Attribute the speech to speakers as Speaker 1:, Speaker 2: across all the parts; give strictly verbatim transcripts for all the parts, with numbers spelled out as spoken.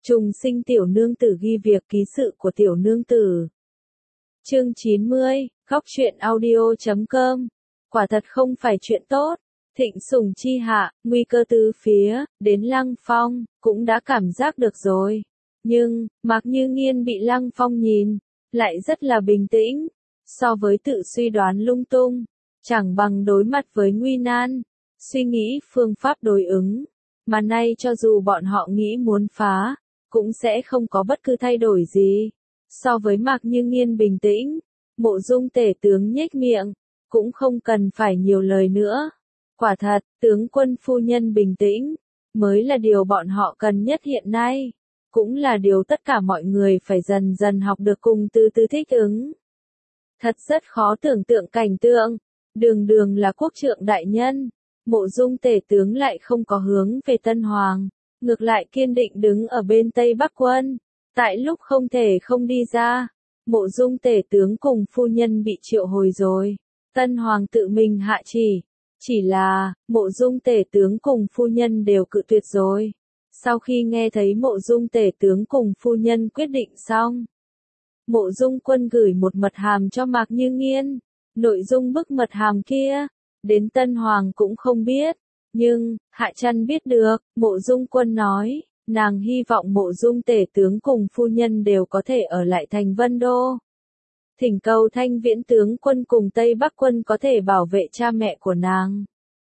Speaker 1: Trùng sinh tiểu nương tử ghi việc ký sự của tiểu nương tử. Chương chín mươi, góc truyện audio chấm com. Quả thật không phải chuyện tốt. Thịnh sủng chi hạ, nguy cơ tứ phía, đến Lăng Phong, cũng đã cảm giác được rồi. Nhưng, Mạc Như Nghiên bị Lăng Phong nhìn, lại rất là bình tĩnh. So với tự suy đoán lung tung, chẳng bằng đối mặt với nguy nan, suy nghĩ phương pháp đối ứng. Mà nay cho dù bọn họ nghĩ muốn phá, cũng sẽ không có bất cứ thay đổi gì. So với Mạc Như Nghiên bình tĩnh, Mộ Dung tể tướng nhếch miệng, cũng không cần phải nhiều lời nữa. Quả thật, tướng quân phu nhân bình tĩnh, mới là điều bọn họ cần nhất hiện nay, cũng là điều tất cả mọi người phải dần dần học được cùng từ từ thích ứng. Thật rất khó tưởng tượng cảnh tượng, đường đường là quốc trượng đại nhân, Mộ Dung tể tướng lại không có hướng về Tân Hoàng, ngược lại kiên định đứng ở bên Tây Bắc quân. Tại lúc không thể không đi ra, Mộ Dung tể tướng cùng phu nhân bị triệu hồi rồi. Tân Hoàng tự mình hạ chỉ, chỉ là, Mộ Dung tể tướng cùng phu nhân đều cự tuyệt rồi. Sau khi nghe thấy Mộ Dung tể tướng cùng phu nhân quyết định xong, Mộ Dung quân gửi một mật hàm cho Mạc Như Nghiên. Nội dung bức mật hàm kia, đến Tân Hoàng cũng không biết. Nhưng, Hạ Trăn biết được, Mộ Dung quân nói, nàng hy vọng Mộ Dung tể tướng cùng phu nhân đều có thể ở lại thành Vân Đô. Thỉnh cầu Thanh Viễn tướng quân cùng Tây Bắc quân có thể bảo vệ cha mẹ của nàng.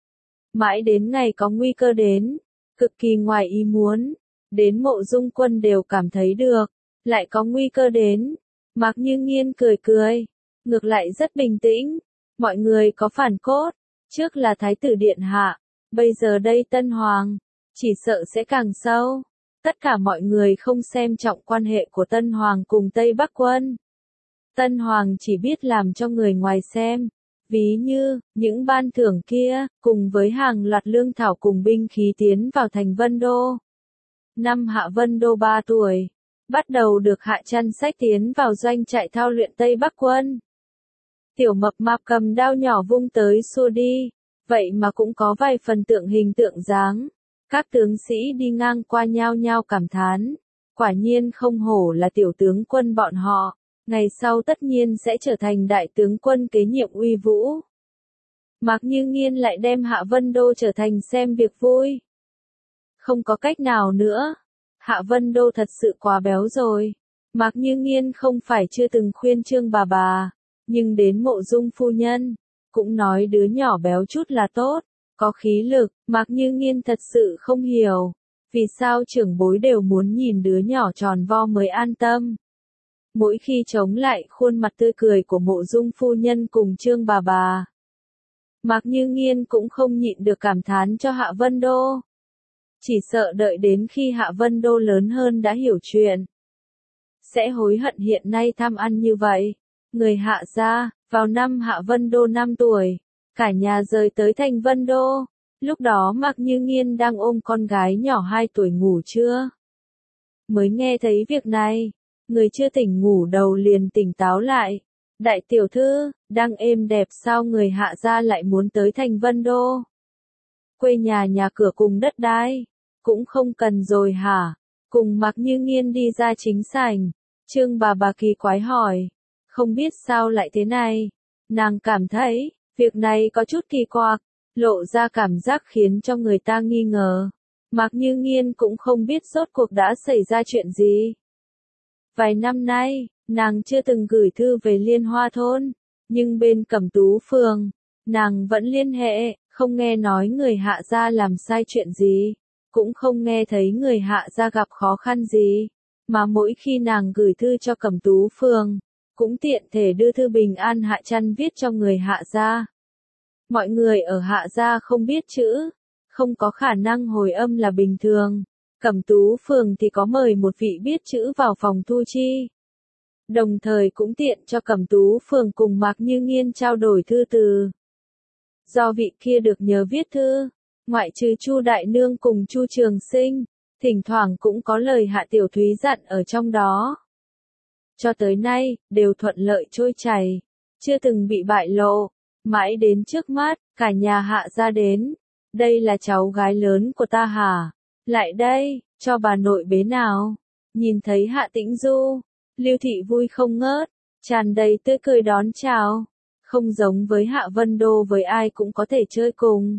Speaker 1: Mãi đến ngày có nguy cơ đến, cực kỳ ngoài ý muốn, đến Mộ Dung quân đều cảm thấy được, lại có nguy cơ đến. Mạc Như Nghiên cười cười, ngược lại rất bình tĩnh, mọi người có phản cốt, trước là Thái tử Điện Hạ, bây giờ đây Tân Hoàng, chỉ sợ sẽ càng sâu. Tất cả mọi người không xem trọng quan hệ của Tân Hoàng cùng Tây Bắc quân. Tân Hoàng chỉ biết làm cho người ngoài xem, ví như, những ban thưởng kia, cùng với hàng loạt lương thảo cùng binh khí tiến vào thành Vân Đô. Năm Hạ Vân Đô ba tuổi, bắt đầu được Hạ Trăn sách tiến vào doanh trại thao luyện Tây Bắc quân. Tiểu mập mạp cầm đao nhỏ vung tới xua đi, vậy mà cũng có vài phần tượng hình tượng dáng. Các tướng sĩ đi ngang qua nhao nhao cảm thán, quả nhiên không hổ là tiểu tướng quân bọn họ, ngày sau tất nhiên sẽ trở thành đại tướng quân kế nhiệm uy vũ. Mạc Như Nghiên lại đem Hạ Vân Đô trở thành xem việc vui. Không có cách nào nữa, Hạ Vân Đô thật sự quá béo rồi. Mạc Như Nghiên không phải chưa từng khuyên Trương bà bà, nhưng đến Mộ Dung phu nhân, cũng nói đứa nhỏ béo chút là tốt, có khí lực. Mạc Như Nghiên thật sự không hiểu, vì sao trưởng bối đều muốn nhìn đứa nhỏ tròn vo mới an tâm. Mỗi khi chống lại khuôn mặt tươi cười của Mộ Dung phu nhân cùng Trương bà bà, Mạc Như Nghiên cũng không nhịn được cảm thán cho Hạ Vân Đô. Chỉ sợ đợi đến khi Hạ Vân Đô lớn hơn đã hiểu chuyện, sẽ hối hận hiện nay tham ăn như vậy. Người Hạ gia, vào năm Hạ Vân Đô năm tuổi, cả nhà rời tới thành Vân Đô. Lúc đó Mạc Như Nghiên đang ôm con gái nhỏ hai tuổi ngủ trưa. Mới nghe thấy việc này, người chưa tỉnh ngủ đầu liền tỉnh táo lại. Đại tiểu thư, đang êm đẹp sao người Hạ gia lại muốn tới thành Vân Đô? Quê nhà nhà cửa cùng đất đai, cũng không cần rồi hả? Cùng Mạc Như Nghiên đi ra chính sảnh, Trương bà bà kỳ quái hỏi, không biết sao lại thế này. Nàng cảm thấy, việc này có chút kỳ quặc, lộ ra cảm giác khiến cho người ta nghi ngờ. Mạc Như Nghiên cũng không biết rốt cuộc đã xảy ra chuyện gì. Vài năm nay, nàng chưa từng gửi thư về Liên Hoa thôn, nhưng bên Cẩm Tú phường, nàng vẫn liên hệ, không nghe nói người Hạ gia làm sai chuyện gì, cũng không nghe thấy người Hạ gia gặp khó khăn gì, mà mỗi khi nàng gửi thư cho Cẩm Tú phường, cũng tiện thể đưa thư bình an Hạ Trăn viết cho người Hạ gia. Mọi người ở Hạ gia không biết chữ, không có khả năng hồi âm là bình thường. Cẩm Tú phường thì có mời một vị biết chữ vào phòng thu chi. Đồng thời cũng tiện cho Cẩm Tú phường cùng Mạc Như Nghiên trao đổi thư từ. Do vị kia được nhờ viết thư, ngoại trừ Chu đại nương cùng Chu Trường Sinh, thỉnh thoảng cũng có lời Hạ tiểu thúy dặn ở trong đó. Cho tới nay, đều thuận lợi trôi chảy, chưa từng bị bại lộ. Mãi đến trước mắt, cả nhà Hạ gia đến. Đây là cháu gái lớn của ta hả? Lại đây, cho bà nội bế nào. Nhìn thấy Hạ Tĩnh Du, Lưu Thị vui không ngớt, tràn đầy tươi cười đón chào, không giống với Hạ Vân Đô với ai cũng có thể chơi cùng.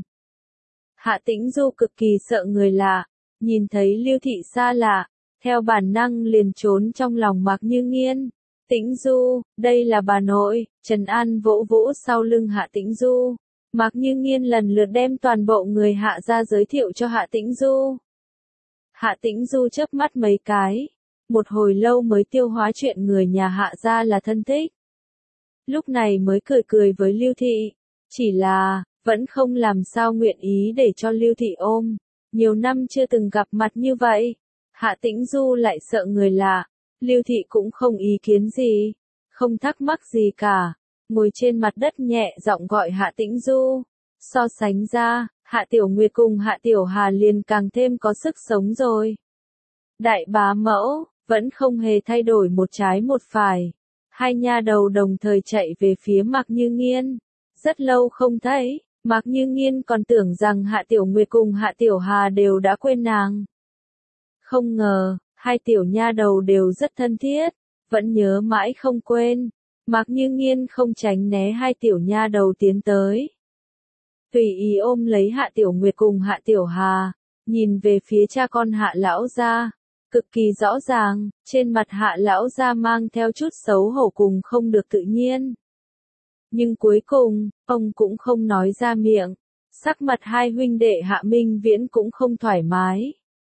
Speaker 1: Hạ Tĩnh Du cực kỳ sợ người lạ, nhìn thấy Lưu Thị xa lạ, theo bản năng liền trốn trong lòng Mạc Như Nghiên. Tĩnh Du, đây là bà nội. Trần An vỗ vỗ sau lưng Hạ Tĩnh Du. Mạc Như Nghiên lần lượt đem toàn bộ người Hạ ra giới thiệu cho Hạ Tĩnh Du. Hạ Tĩnh Du chớp mắt mấy cái, một hồi lâu mới tiêu hóa chuyện người nhà Hạ ra là thân thích. Lúc này mới cười cười với Lưu Thị, chỉ là, vẫn không làm sao nguyện ý để cho Lưu Thị ôm. Nhiều năm chưa từng gặp mặt như vậy, Hạ Tĩnh Du lại sợ người lạ, Lưu Thị cũng không ý kiến gì, không thắc mắc gì cả, ngồi trên mặt đất nhẹ giọng gọi Hạ Tĩnh Du. So sánh ra, Hạ Tiểu Nguyệt cùng Hạ Tiểu Hà liền càng thêm có sức sống rồi. Đại bá mẫu, vẫn không hề thay đổi một trái một phải. Hai nha đầu đồng thời chạy về phía Mạc Như Nghiên. Rất lâu không thấy, Mạc Như Nghiên còn tưởng rằng Hạ Tiểu Nguyệt cùng Hạ Tiểu Hà đều đã quên nàng. Không ngờ, hai tiểu nha đầu đều rất thân thiết, vẫn nhớ mãi không quên. Mạc Như Nghiên không tránh né hai tiểu nha đầu tiến tới. Tùy ý ôm lấy Hạ Tiểu Nguyệt cùng Hạ Tiểu Hà, nhìn về phía cha con Hạ lão gia, cực kỳ rõ ràng, trên mặt Hạ lão gia mang theo chút xấu hổ cùng không được tự nhiên. Nhưng cuối cùng, ông cũng không nói ra miệng, sắc mặt hai huynh đệ Hạ Minh Viễn cũng không thoải mái.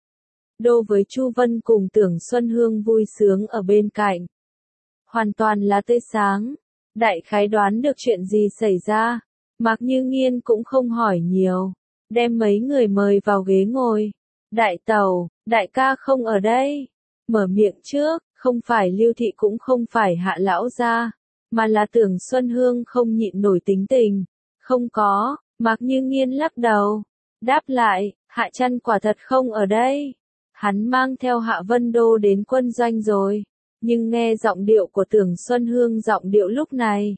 Speaker 1: Đô với Chu Vân cùng Tưởng Xuân Hương vui sướng ở bên cạnh. Hoàn toàn là tươi sáng, đại khái đoán được chuyện gì xảy ra. Mạc Như Nghiên cũng không hỏi nhiều, đem mấy người mời vào ghế ngồi. Đại tẩu, đại ca không ở đây. Mở miệng trước, không phải Lưu Thị cũng không phải Hạ lão gia, mà là Tưởng Xuân Hương không nhịn nổi tính tình. Không có, Mạc Như Nghiên lắc đầu. Đáp lại, Hạ Chăn quả thật không ở đây. Hắn mang theo Hạ Vân Đô đến quân doanh rồi. Nhưng nghe giọng điệu của Tưởng Xuân Hương giọng điệu lúc này,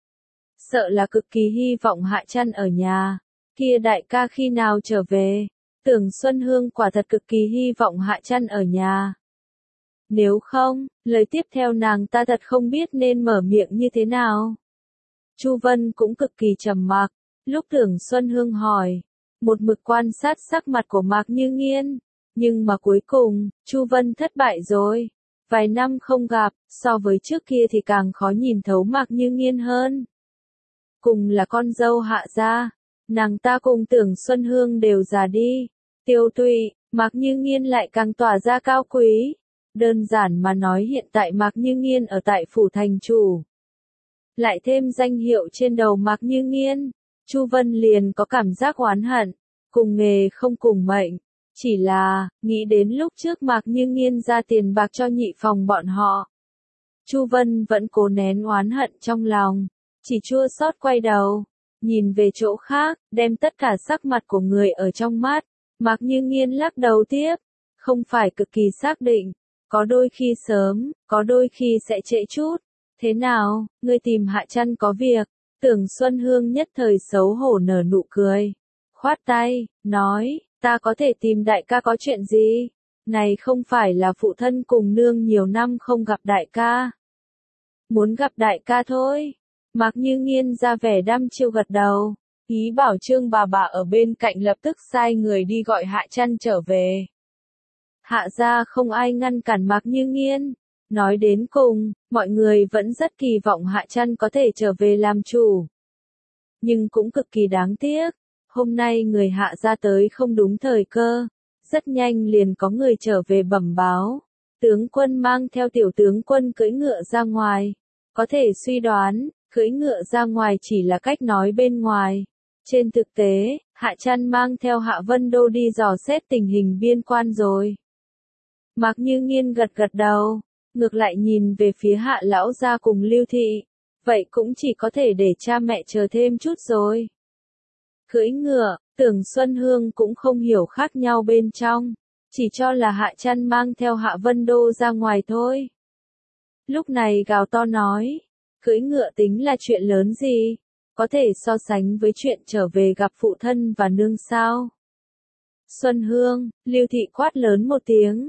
Speaker 1: sợ là cực kỳ hy vọng Hạ Chăn ở nhà. Kia đại ca khi nào trở về? Tưởng Xuân Hương quả thật cực kỳ hy vọng Hạ Chăn ở nhà. Nếu không, lời tiếp theo nàng ta thật không biết nên mở miệng như thế nào. Chu Vân cũng cực kỳ trầm mặc, lúc Tưởng Xuân Hương hỏi, một mực quan sát sắc mặt của Mạc Như Nghiên, nhưng mà cuối cùng, Chu Vân thất bại rồi. Vài năm không gặp, so với trước kia thì càng khó nhìn thấu Mạc Như Nghiên hơn. Cùng là con dâu Hạ gia, nàng ta cùng Tưởng Xuân Hương đều già đi. Tiêu tụy, Mạc Như Nghiên lại càng tỏa ra cao quý. Đơn giản mà nói hiện tại Mạc Như Nghiên ở tại phủ thành chủ. Lại thêm danh hiệu trên đầu Mạc Như Nghiên, Chu Vân liền có cảm giác oán hận, cùng nghề không cùng mệnh. Chỉ là, nghĩ đến lúc trước Mạc Như Nghiên ra tiền bạc cho nhị phòng bọn họ. Chu Vân vẫn cố nén oán hận trong lòng, chỉ chua xót quay đầu, nhìn về chỗ khác, đem tất cả sắc mặt của người ở trong mắt. Mạc Như Nghiên lắc đầu tiếp, không phải cực kỳ xác định, có đôi khi sớm, có đôi khi sẽ trễ chút. Thế nào, ngươi tìm Hạ Chăn có việc? Tưởng Xuân Hương nhất thời xấu hổ nở nụ cười, khoát tay, nói, ta có thể tìm đại ca có chuyện gì? Này không phải là phụ thân cùng nương nhiều năm không gặp đại ca. Muốn gặp đại ca thôi. Mạc Như Nghiên ra vẻ đăm chiêu gật đầu, ý bảo Trương bà bà ở bên cạnh lập tức sai người đi gọi Hạ Chăn trở về. Hạ gia không ai ngăn cản Mạc Như Nghiên. Nói đến cùng, mọi người vẫn rất kỳ vọng Hạ Chăn có thể trở về làm chủ. Nhưng cũng cực kỳ đáng tiếc, hôm nay người Hạ gia tới không đúng thời cơ, rất nhanh liền có người trở về bẩm báo. Tướng quân mang theo tiểu tướng quân cưỡi ngựa ra ngoài. Có thể suy đoán, cưỡi ngựa ra ngoài chỉ là cách nói bên ngoài. Trên thực tế, Hạ Chăn mang theo Hạ Vân Đô đi dò xét tình hình biên quan rồi. Mạc Như Nghiên gật gật đầu, ngược lại nhìn về phía Hạ lão gia cùng Lưu Thị. Vậy cũng chỉ có thể để cha mẹ chờ thêm chút rồi. Cưỡi ngựa, Tưởng Xuân Hương cũng không hiểu khác nhau bên trong, chỉ cho là Hạ Chăn mang theo Hạ Vân Đô ra ngoài thôi. Lúc này gào to nói, cưỡi ngựa tính là chuyện lớn gì, có thể so sánh với chuyện trở về gặp phụ thân và nương sao? Xuân Hương, Lưu Thị quát lớn một tiếng,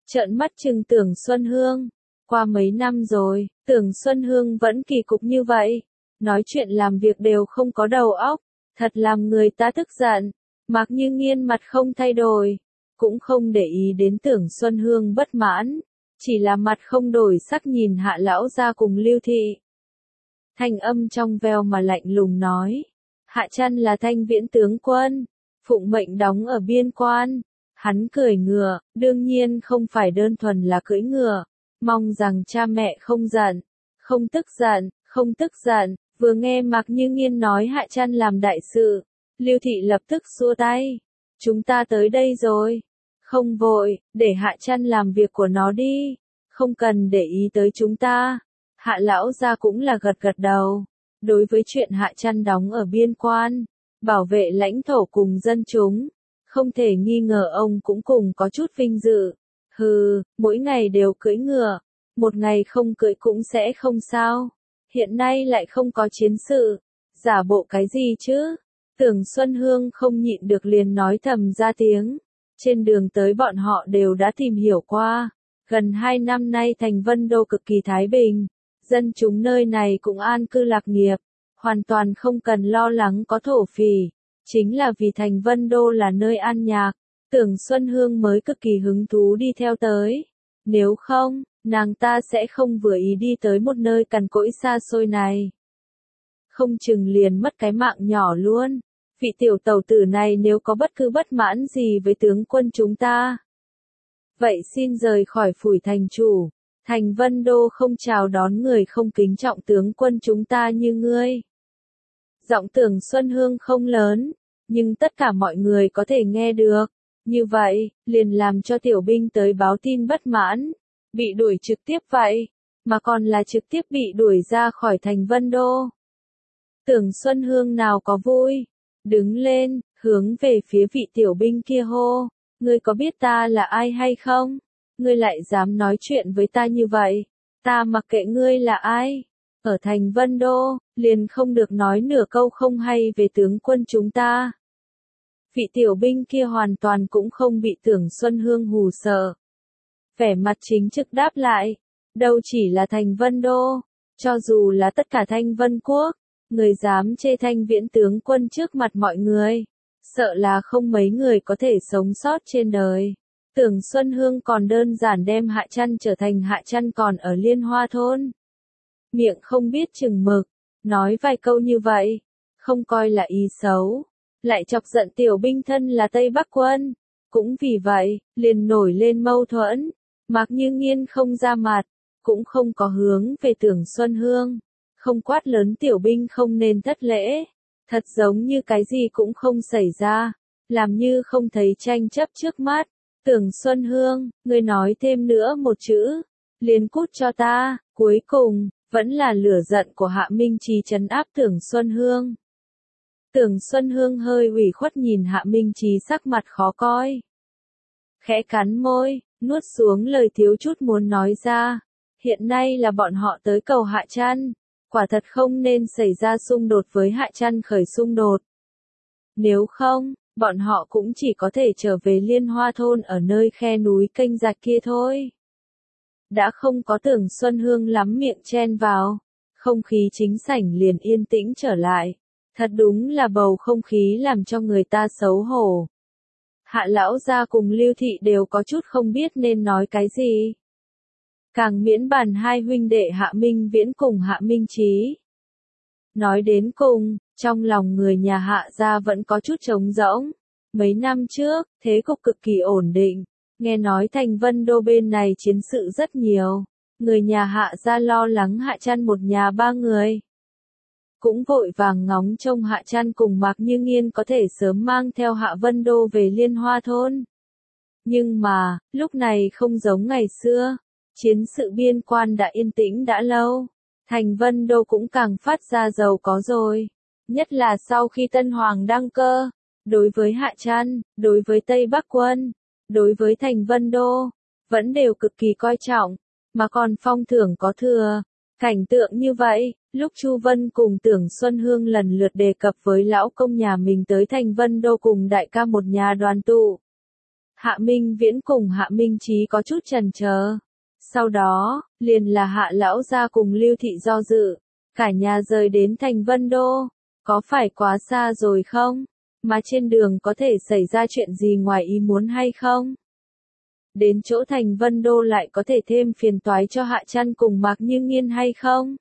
Speaker 1: trợn mắt chừng Tưởng Xuân Hương. Qua mấy năm rồi, Tưởng Xuân Hương vẫn kỳ cục như vậy. Nói chuyện làm việc đều không có đầu óc. Thật làm người ta tức giận. Mạc Như Nghiên mặt không thay đổi. Cũng không để ý đến Tưởng Xuân Hương bất mãn. Chỉ là mặt không đổi sắc nhìn Hạ lão gia cùng Lưu Thị. Thanh âm trong veo mà lạnh lùng nói. Hạ Trăn là Thanh Viễn tướng quân. Phụng mệnh đóng ở biên quan. Hắn cưỡi ngựa, đương nhiên không phải đơn thuần là cưỡi ngựa. Mong rằng cha mẹ không giận. Không tức giận, không tức giận. Vừa nghe Mạc Như Nghiên nói Hạ Trăn làm đại sự. Lưu Thị lập tức xua tay. Chúng ta tới đây rồi. Không vội, để Hạ Trăn làm việc của nó đi. Không cần để ý tới chúng ta. Hạ lão gia cũng là gật gật đầu. Đối với chuyện Hạ Trăn đóng ở biên quan, bảo vệ lãnh thổ cùng dân chúng, không thể nghi ngờ ông cũng cùng có chút vinh dự. Hừ, mỗi ngày đều cưỡi ngựa, một ngày không cưỡi cũng sẽ không sao. Hiện nay lại không có chiến sự, giả bộ cái gì chứ? Tưởng Xuân Hương không nhịn được liền nói thầm ra tiếng. Trên đường tới bọn họ đều đã tìm hiểu qua. Gần hai năm nay thành Vân Đô cực kỳ thái bình. Dân chúng nơi này cũng an cư lạc nghiệp. Hoàn toàn không cần lo lắng có thổ phỉ. Chính là vì thành Vân Đô là nơi an nhạc. Tưởng Xuân Hương mới cực kỳ hứng thú đi theo tới. Nếu không, nàng ta sẽ không vừa ý đi tới một nơi cằn cỗi xa xôi này. Không chừng liền mất cái mạng nhỏ luôn. Vị tiểu tẩu tử này nếu có bất cứ bất mãn gì với tướng quân chúng ta, vậy xin rời khỏi Phủi thành chủ. Thành Vân Đô không chào đón người không kính trọng tướng quân chúng ta như ngươi. Giọng Tưởng Xuân Hương không lớn, nhưng tất cả mọi người có thể nghe được. Như vậy, liền làm cho tiểu binh tới báo tin bất mãn. Bị đuổi trực tiếp vậy, mà còn là trực tiếp bị đuổi ra khỏi thành Vân Đô. Tưởng Xuân Hương nào có vui. Đứng lên, hướng về phía vị tiểu binh kia hô. Ngươi có biết ta là ai hay không? Ngươi lại dám nói chuyện với ta như vậy. Ta mặc kệ ngươi là ai. Ở thành Vân Đô, liền không được nói nửa câu không hay về tướng quân chúng ta. Vị tiểu binh kia hoàn toàn cũng không bị Tưởng Xuân Hương hù sợ. Vẻ mặt chính trực đáp lại. Đâu chỉ là thành Vân Đô, cho dù là tất cả Thanh Vân Quốc. Người dám chê Thanh Viễn tướng quân trước mặt mọi người, sợ là không mấy người có thể sống sót trên đời. Tưởng Xuân Hương còn đơn giản đem Hạ Trăn trở thành Hạ Trăn còn ở Liên Hoa thôn. Miệng không biết chừng mực, nói vài câu như vậy, không coi là ý xấu, lại chọc giận tiểu binh thân là Tây Bắc quân. Cũng vì vậy, liền nổi lên mâu thuẫn. Mạc Như Nghiên không ra mặt, cũng không có hướng về Tưởng Xuân Hương. Không quát lớn tiểu binh không nên thất lễ. Thật giống như cái gì cũng không xảy ra. Làm như không thấy tranh chấp trước mắt. Tưởng Xuân Hương, ngươi nói thêm nữa một chữ. Liền cút cho ta. Cuối cùng, vẫn là lửa giận của Hạ Minh Chí trấn áp Tưởng Xuân Hương. Tưởng Xuân Hương hơi ủy khuất nhìn Hạ Minh Chí sắc mặt khó coi. Khẽ cắn môi, nuốt xuống lời thiếu chút muốn nói ra. Hiện nay là bọn họ tới cầu Hạ Trăn. Quả thật không nên xảy ra xung đột với Hạ Trăn khởi xung đột. Nếu không, bọn họ cũng chỉ có thể trở về Liên Hoa thôn ở nơi khe núi kênh rạch kia thôi. Đã không có Tưởng Xuân Hương lắm miệng chen vào, không khí chính sảnh liền yên tĩnh trở lại. Thật đúng là bầu không khí làm cho người ta xấu hổ. Hạ lão gia cùng Lưu Thị đều có chút không biết nên nói cái gì. Càng miễn bàn hai huynh đệ Hạ Minh Viễn cùng Hạ Minh Chí. Nói đến cùng, trong lòng người nhà Hạ gia vẫn có chút trống rỗng. Mấy năm trước, thế cục cực kỳ ổn định. Nghe nói thành Vân Đô bên này chiến sự rất nhiều. Người nhà Hạ gia lo lắng Hạ Trăn một nhà ba người. Cũng vội vàng ngóng trông Hạ Trăn cùng Mạc Như Nghiên có thể sớm mang theo Hạ Vân Đô về Liên Hoa thôn. Nhưng mà, lúc này không giống ngày xưa. Chiến sự biên quan đã yên tĩnh đã lâu. Thành Vân Đô cũng càng phát ra giàu có rồi. Nhất là sau khi Tân Hoàng đăng cơ. Đối với Hạ Trăn, đối với Tây Bắc quân, đối với Thành Vân Đô, vẫn đều cực kỳ coi trọng. Mà còn phong thưởng có thừa. Cảnh tượng như vậy, lúc Chu Vân cùng Tưởng Xuân Hương lần lượt đề cập với lão công nhà mình tới Thành Vân Đô cùng đại ca một nhà đoàn tụ. Hạ Minh Viễn cùng Hạ Minh Chí có chút chần chờ. Sau đó, liền là Hạ lão gia cùng Lưu thị do dự, cả nhà rời đến thành Vân Đô, có phải quá xa rồi không? Mà trên đường có thể xảy ra chuyện gì ngoài ý muốn hay không? Đến chỗ thành Vân Đô lại có thể thêm phiền toái cho Hạ Trăn cùng Mạc Như Nghiên hay không?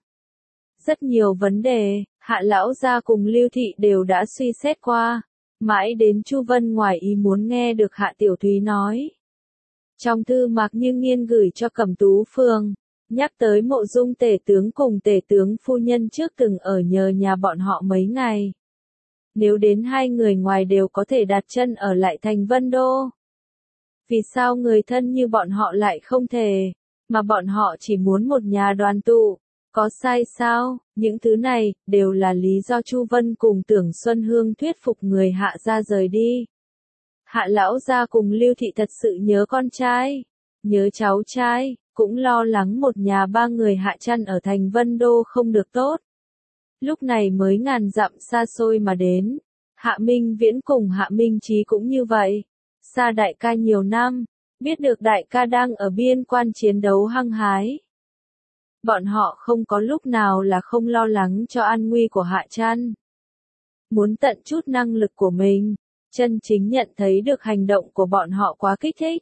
Speaker 1: Rất nhiều vấn đề, Hạ lão gia cùng Lưu thị đều đã suy xét qua, mãi đến Chu Vân ngoài ý muốn nghe được Hạ Tiểu Thúy nói. Trong thư Mạc Như Nghiên gửi cho Cẩm Tú Phường, nhắc tới mộ dung tể tướng cùng tể tướng phu nhân trước từng ở nhờ nhà bọn họ mấy ngày. Nếu đến hai người ngoài đều có thể đặt chân ở lại thành Vân Đô. Vì sao người thân như bọn họ lại không thể, mà bọn họ chỉ muốn một nhà đoàn tụ, có sai sao? Những thứ này, đều là lý do Chu Vân cùng Tưởng Xuân Hương thuyết phục người Hạ gia rời đi. Hạ lão gia cùng Lưu thị thật sự nhớ con trai, nhớ cháu trai, cũng lo lắng một nhà ba người Hạ Trăn ở thành Vân Đô không được tốt. Lúc này mới ngàn dặm xa xôi mà đến, Hạ Minh Viễn cùng Hạ Minh Chí cũng như vậy. Xa đại ca nhiều năm, biết được đại ca đang ở biên quan chiến đấu hăng hái. Bọn họ không có lúc nào là không lo lắng cho an nguy của Hạ Trăn. Muốn tận chút năng lực của mình, chân chính nhận thấy được hành động của bọn họ quá kích thích.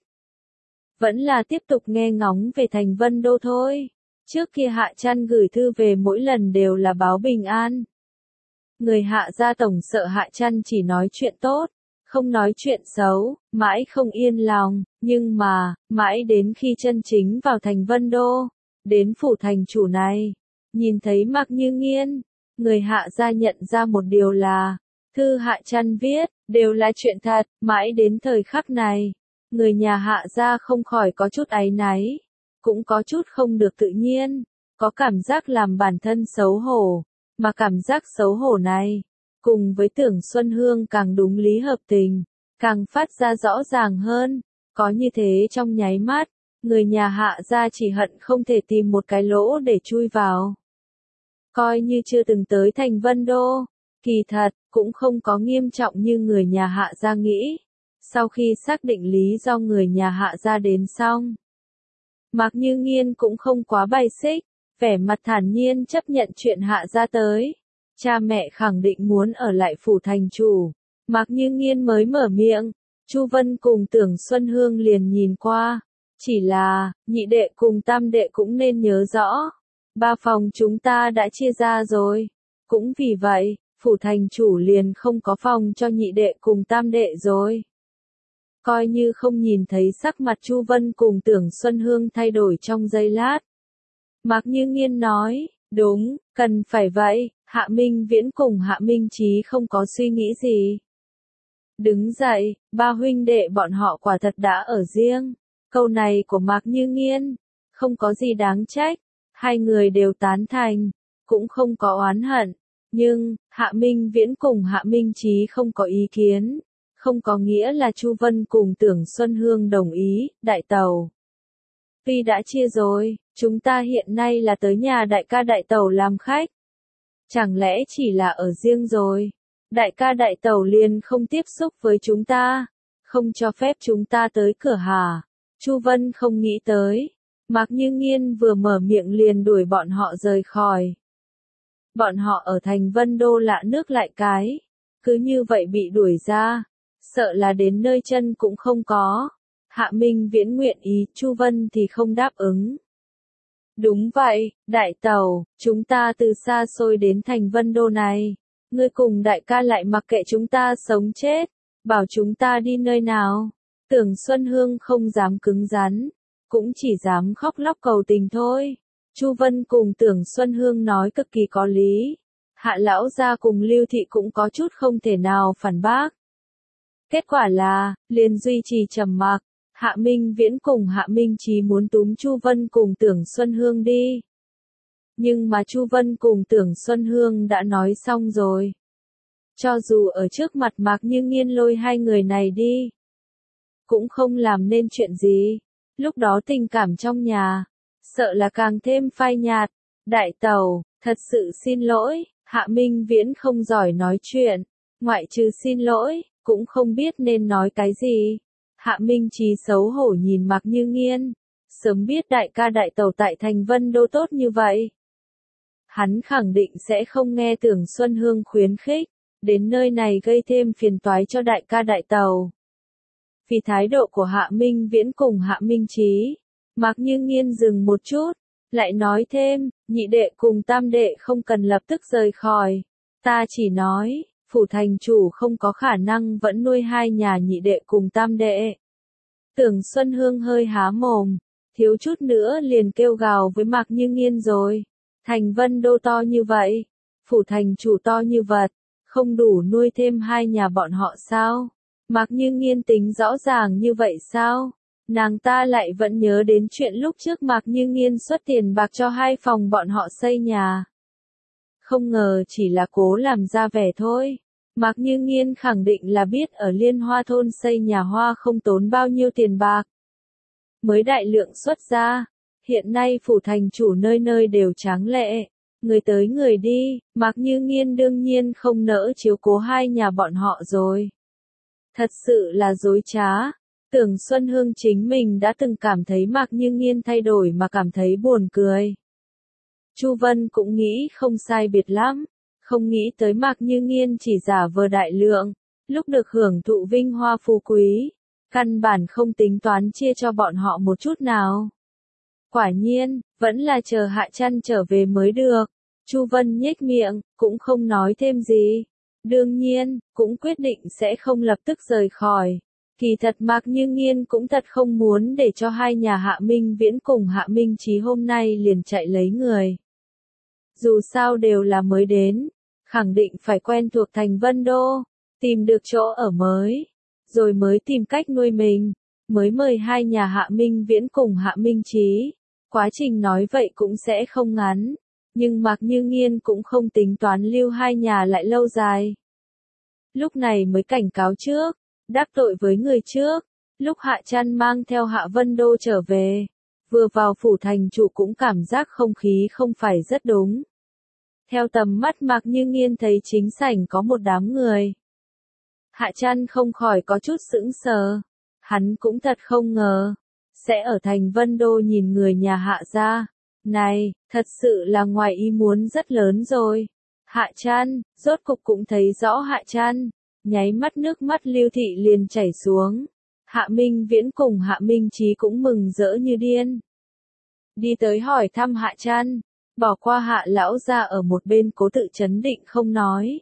Speaker 1: Vẫn là tiếp tục nghe ngóng về thành Vân Đô thôi. Trước kia Hạ Trăn gửi thư về mỗi lần đều là báo bình an. Người Hạ gia tổng sợ Hạ Trăn chỉ nói chuyện tốt, không nói chuyện xấu, mãi không yên lòng, nhưng mà, mãi đến khi chân chính vào thành Vân Đô, đến phủ thành chủ này, nhìn thấy Mạc Như Nghiên, người Hạ gia nhận ra một điều là, thư Hạ Trăn viết, đều là chuyện thật, mãi đến thời khắc này, người nhà Hạ gia không khỏi có chút áy náy, cũng có chút không được tự nhiên, có cảm giác làm bản thân xấu hổ, mà cảm giác xấu hổ này, cùng với Tưởng Xuân Hương càng đúng lý hợp tình, càng phát ra rõ ràng hơn, có như thế trong nháy mắt, người nhà Hạ gia chỉ hận không thể tìm một cái lỗ để chui vào. Coi như chưa từng tới thành Vân Đô, kỳ thật, cũng không có nghiêm trọng như người nhà Hạ gia nghĩ. Sau khi xác định lý do người nhà Hạ gia đến xong, Mạc Như Nghiên cũng không quá bài xích, vẻ mặt thản nhiên chấp nhận chuyện Hạ gia tới. Cha mẹ khẳng định muốn ở lại phủ thành chủ. Mạc Như Nghiên mới mở miệng, Chu Vân cùng Tưởng Xuân Hương liền nhìn qua. Chỉ là, nhị đệ cùng tam đệ cũng nên nhớ rõ. Ba phòng chúng ta đã chia ra rồi. Cũng vì vậy, phủ thành chủ liền không có phòng cho nhị đệ cùng tam đệ rồi. Coi như không nhìn thấy sắc mặt Chu Vân cùng Tưởng Xuân Hương thay đổi trong giây lát. Mạc Như Nghiên nói, đúng, cần phải vậy, Hạ Minh Viễn cùng Hạ Minh Chí không có suy nghĩ gì. Đứng dậy, ba huynh đệ bọn họ quả thật đã ở riêng. Câu này của Mạc Như Nghiên, không có gì đáng trách, hai người đều tán thành, cũng không có oán hận. Nhưng, Hạ Minh Viễn cùng Hạ Minh Chí không có ý kiến, không có nghĩa là Chu Vân cùng Tưởng Xuân Hương đồng ý, đại tẩu. Tuy đã chia rồi, chúng ta hiện nay là tới nhà đại ca đại tẩu làm khách. Chẳng lẽ chỉ là ở riêng rồi, đại ca đại tẩu liền không tiếp xúc với chúng ta, không cho phép chúng ta tới cửa hả? Chu Vân không nghĩ tới, Mạc Như Nghiên vừa mở miệng liền đuổi bọn họ rời khỏi. Bọn họ ở thành Vân Đô lạ nước lại cái, cứ như vậy bị đuổi ra, sợ là đến nơi chân cũng không có. Hạ Minh Viễn nguyện ý, Chu Vân thì không đáp ứng. Đúng vậy, đại tẩu, chúng ta từ xa xôi đến thành Vân Đô này, ngươi cùng đại ca lại mặc kệ chúng ta sống chết, bảo chúng ta đi nơi nào. Tưởng Xuân Hương không dám cứng rắn, cũng chỉ dám khóc lóc cầu tình thôi. Chu Vân cùng Tưởng Xuân Hương nói cực kỳ có lý. Hạ lão gia cùng Lưu thị cũng có chút không thể nào phản bác. Kết quả là, liền duy trì trầm mặc. Hạ Minh Viễn cùng Hạ Minh Chí muốn túm Chu Vân cùng Tưởng Xuân Hương đi. Nhưng mà Chu Vân cùng Tưởng Xuân Hương đã nói xong rồi. Cho dù ở trước mặt Mạc Như Nghiên lôi hai người này đi, cũng không làm nên chuyện gì. Lúc đó tình cảm trong nhà, sợ là càng thêm phai nhạt. Đại tẩu, thật sự xin lỗi, Hạ Minh Viễn không giỏi nói chuyện, ngoại trừ xin lỗi, cũng không biết nên nói cái gì. Hạ Minh Chí xấu hổ nhìn Mạc Như Nghiên, sớm biết đại ca đại tẩu tại thành Vân Đô tốt như vậy. Hắn khẳng định sẽ không nghe Tưởng Xuân Hương khuyến khích, đến nơi này gây thêm phiền toái cho đại ca đại tẩu. Vì thái độ của Hạ Minh Viễn cùng Hạ Minh Chí, Mạc Như Nghiên dừng một chút, lại nói thêm, nhị đệ cùng tam đệ không cần lập tức rời khỏi. Ta chỉ nói, phủ thành chủ không có khả năng vẫn nuôi hai nhà nhị đệ cùng tam đệ. Tưởng Xuân Hương hơi há mồm, thiếu chút nữa liền kêu gào với Mạc Như Nghiên rồi. Thành Vân Đô to như vậy, phủ thành chủ to như vật, không đủ nuôi thêm hai nhà bọn họ sao? Mạc Như Nghiên tính rõ ràng như vậy sao? Nàng ta lại vẫn nhớ đến chuyện lúc trước Mạc Như Nghiên xuất tiền bạc cho hai phòng bọn họ xây nhà. Không ngờ chỉ là cố làm ra vẻ thôi. Mạc Như Nghiên khẳng định là biết ở Liên Hoa thôn xây nhà hoa không tốn bao nhiêu tiền bạc. Mới đại lượng xuất ra, hiện nay phủ thành chủ nơi nơi đều tráng lệ, người tới người đi, Mạc Như Nghiên đương nhiên không nỡ chiếu cố hai nhà bọn họ rồi. Thật sự là dối trá. Tưởng Xuân Hương chính mình đã từng cảm thấy Mạc Như Nghiên thay đổi mà cảm thấy buồn cười. Chu Vân cũng nghĩ không sai biệt lắm, không nghĩ tới Mạc Như Nghiên chỉ giả vờ đại lượng, lúc được hưởng thụ vinh hoa phú quý, căn bản không tính toán chia cho bọn họ một chút nào. Quả nhiên, vẫn là chờ Hạ Trăn trở về mới được. Chu Vân nhếch miệng, cũng không nói thêm gì. Đương nhiên, cũng quyết định sẽ không lập tức rời khỏi. Kỳ thật Mạc Như Nghiên cũng thật không muốn để cho hai nhà Hạ Minh Viễn cùng Hạ Minh Chí hôm nay liền chạy lấy người. Dù sao đều là mới đến, khẳng định phải quen thuộc thành Vân Đô, tìm được chỗ ở mới, rồi mới tìm cách nuôi mình, mới mời hai nhà Hạ Minh Viễn cùng Hạ Minh Chí. Quá trình nói vậy cũng sẽ không ngắn, nhưng Mạc Như Nghiên cũng không tính toán lưu hai nhà lại lâu dài. Lúc này mới cảnh cáo trước, đắc tội với người trước, lúc Hạ Trăn mang theo Hạ Vân Đô trở về, vừa vào phủ thành chủ cũng cảm giác không khí không phải rất đúng. Theo tầm mắt Mạc Như Nghiên thấy chính sảnh có một đám người. Hạ Trăn không khỏi có chút sững sờ, hắn cũng thật không ngờ, sẽ ở thành Vân Đô nhìn người nhà Hạ gia. Này, thật sự là ngoài ý muốn rất lớn rồi. Hạ Trăn, rốt cục cũng thấy rõ Hạ Trăn, nháy mắt nước mắt Lưu Thị liền chảy xuống. Hạ Minh Viễn cùng Hạ Minh Chí cũng mừng rỡ như điên. Đi tới hỏi thăm Hạ Trăn, bỏ qua Hạ lão gia ở một bên cố tự chấn định không nói.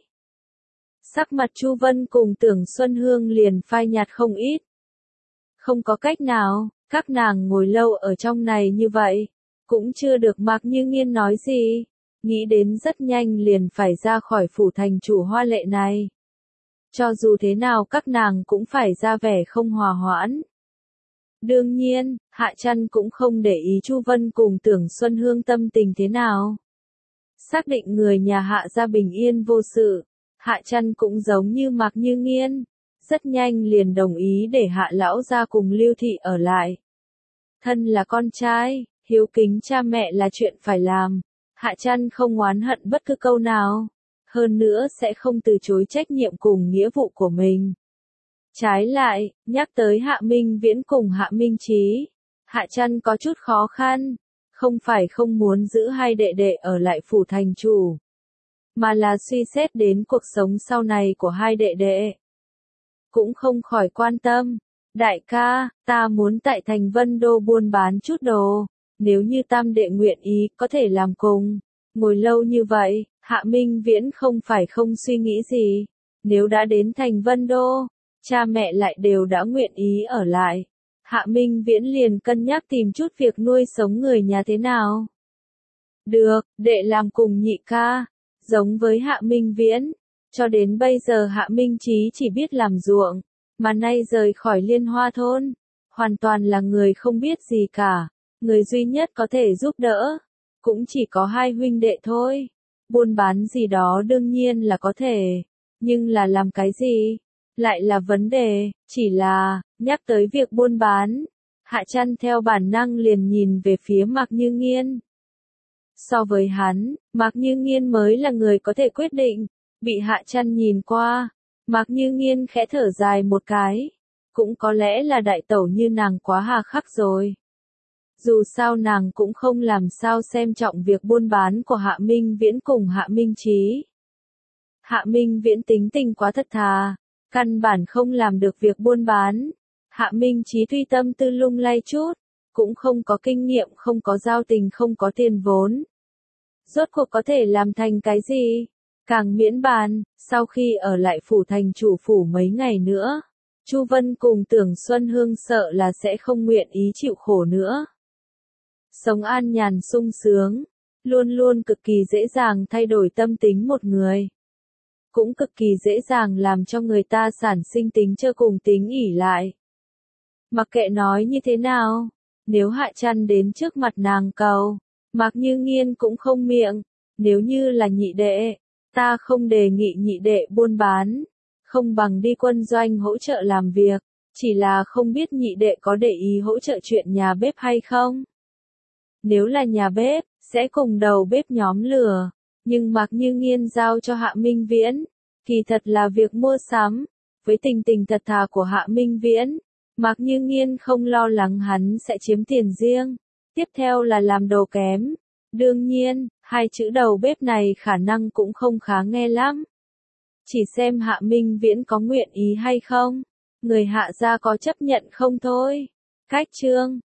Speaker 1: Sắc mặt Chu Vân cùng Tưởng Xuân Hương liền phai nhạt không ít. Không có cách nào, các nàng ngồi lâu ở trong này như vậy, cũng chưa được Mạc Như Nghiên nói gì, nghĩ đến rất nhanh liền phải ra khỏi phủ thành chủ hoa lệ này. Cho dù thế nào các nàng cũng phải ra vẻ không hòa hoãn. Đương nhiên, Hạ Trăn cũng không để ý Chu Vân cùng Tưởng Xuân Hương tâm tình thế nào. Xác định người nhà Hạ gia bình yên vô sự, Hạ Trăn cũng giống như Mạc Như Nghiên, rất nhanh liền đồng ý để Hạ lão gia cùng Lưu Thị ở lại. Thân là con trai, hiếu kính cha mẹ là chuyện phải làm. Hạ Trăn không oán hận bất cứ câu nào, hơn nữa sẽ không từ chối trách nhiệm cùng nghĩa vụ của mình. Trái lại, nhắc tới Hạ Minh Viễn cùng Hạ Minh Chí, Hạ Trăn có chút khó khăn, không phải không muốn giữ hai đệ đệ ở lại phủ thành chủ, mà là suy xét đến cuộc sống sau này của hai đệ đệ. Cũng không khỏi quan tâm, đại ca, ta muốn tại thành Vân Đô buôn bán chút đồ, nếu như tam đệ nguyện ý có thể làm cùng. Ngồi lâu như vậy, Hạ Minh Viễn không phải không suy nghĩ gì, nếu đã đến thành Vân Đô, cha mẹ lại đều đã nguyện ý ở lại. Hạ Minh Viễn liền cân nhắc tìm chút việc nuôi sống người nhà thế nào. Được, đệ làm cùng nhị ca, giống với Hạ Minh Viễn, cho đến bây giờ Hạ Minh Chí chỉ biết làm ruộng, mà nay rời khỏi Liên Hoa thôn, hoàn toàn là người không biết gì cả, người duy nhất có thể giúp đỡ, cũng chỉ có hai huynh đệ thôi. Buôn bán gì đó đương nhiên là có thể, nhưng là làm cái gì? Lại là vấn đề, chỉ là, nhắc tới việc buôn bán, Hạ Trăn theo bản năng liền nhìn về phía Mạc Như Nghiên. So với hắn, Mạc Như Nghiên mới là người có thể quyết định, bị Hạ Trăn nhìn qua, Mạc Như Nghiên khẽ thở dài một cái, Cũng có lẽ là đại tẩu như nàng quá hà khắc rồi. Dù sao nàng cũng không làm sao xem trọng việc buôn bán của Hạ Minh Viễn cùng Hạ Minh Chí. Hạ Minh Viễn tính tình quá thật thà, căn bản không làm được việc buôn bán. Hạ Minh Chí tuy tâm tư lung lay chút, cũng không có kinh nghiệm, không có giao tình, không có tiền vốn. Rốt cuộc có thể làm thành cái gì? Càng miễn bàn, sau khi ở lại phủ thành chủ phủ mấy ngày nữa, Chu Vân cùng Tưởng Xuân Hương sợ là sẽ không nguyện ý chịu khổ nữa. Sống an nhàn sung sướng, luôn luôn cực kỳ dễ dàng thay đổi tâm tính một người. Cũng cực kỳ dễ dàng làm cho người ta sản sinh tính chơ cùng tính ỷ lại. Mặc kệ nói như thế nào, nếu Hạ Trăn đến trước mặt nàng cầu, Mạc Như Nghiên cũng không miệng, nếu như là nhị đệ, ta không đề nghị nhị đệ buôn bán, không bằng đi quân doanh hỗ trợ làm việc, chỉ là không biết nhị đệ có để ý hỗ trợ chuyện nhà bếp hay không. Nếu là nhà bếp, sẽ cùng đầu bếp nhóm lửa, nhưng Mạc Như Nghiên giao cho Hạ Minh Viễn, kỳ thật là việc mua sắm, với tình tình thật thà của Hạ Minh Viễn, Mạc Như Nghiên không lo lắng hắn sẽ chiếm tiền riêng, tiếp theo là làm đồ kém. Đương nhiên, hai chữ đầu bếp này khả năng cũng không khá nghe lắm. Chỉ xem Hạ Minh Viễn có nguyện ý hay không, người Hạ gia có chấp nhận không thôi. Cách chương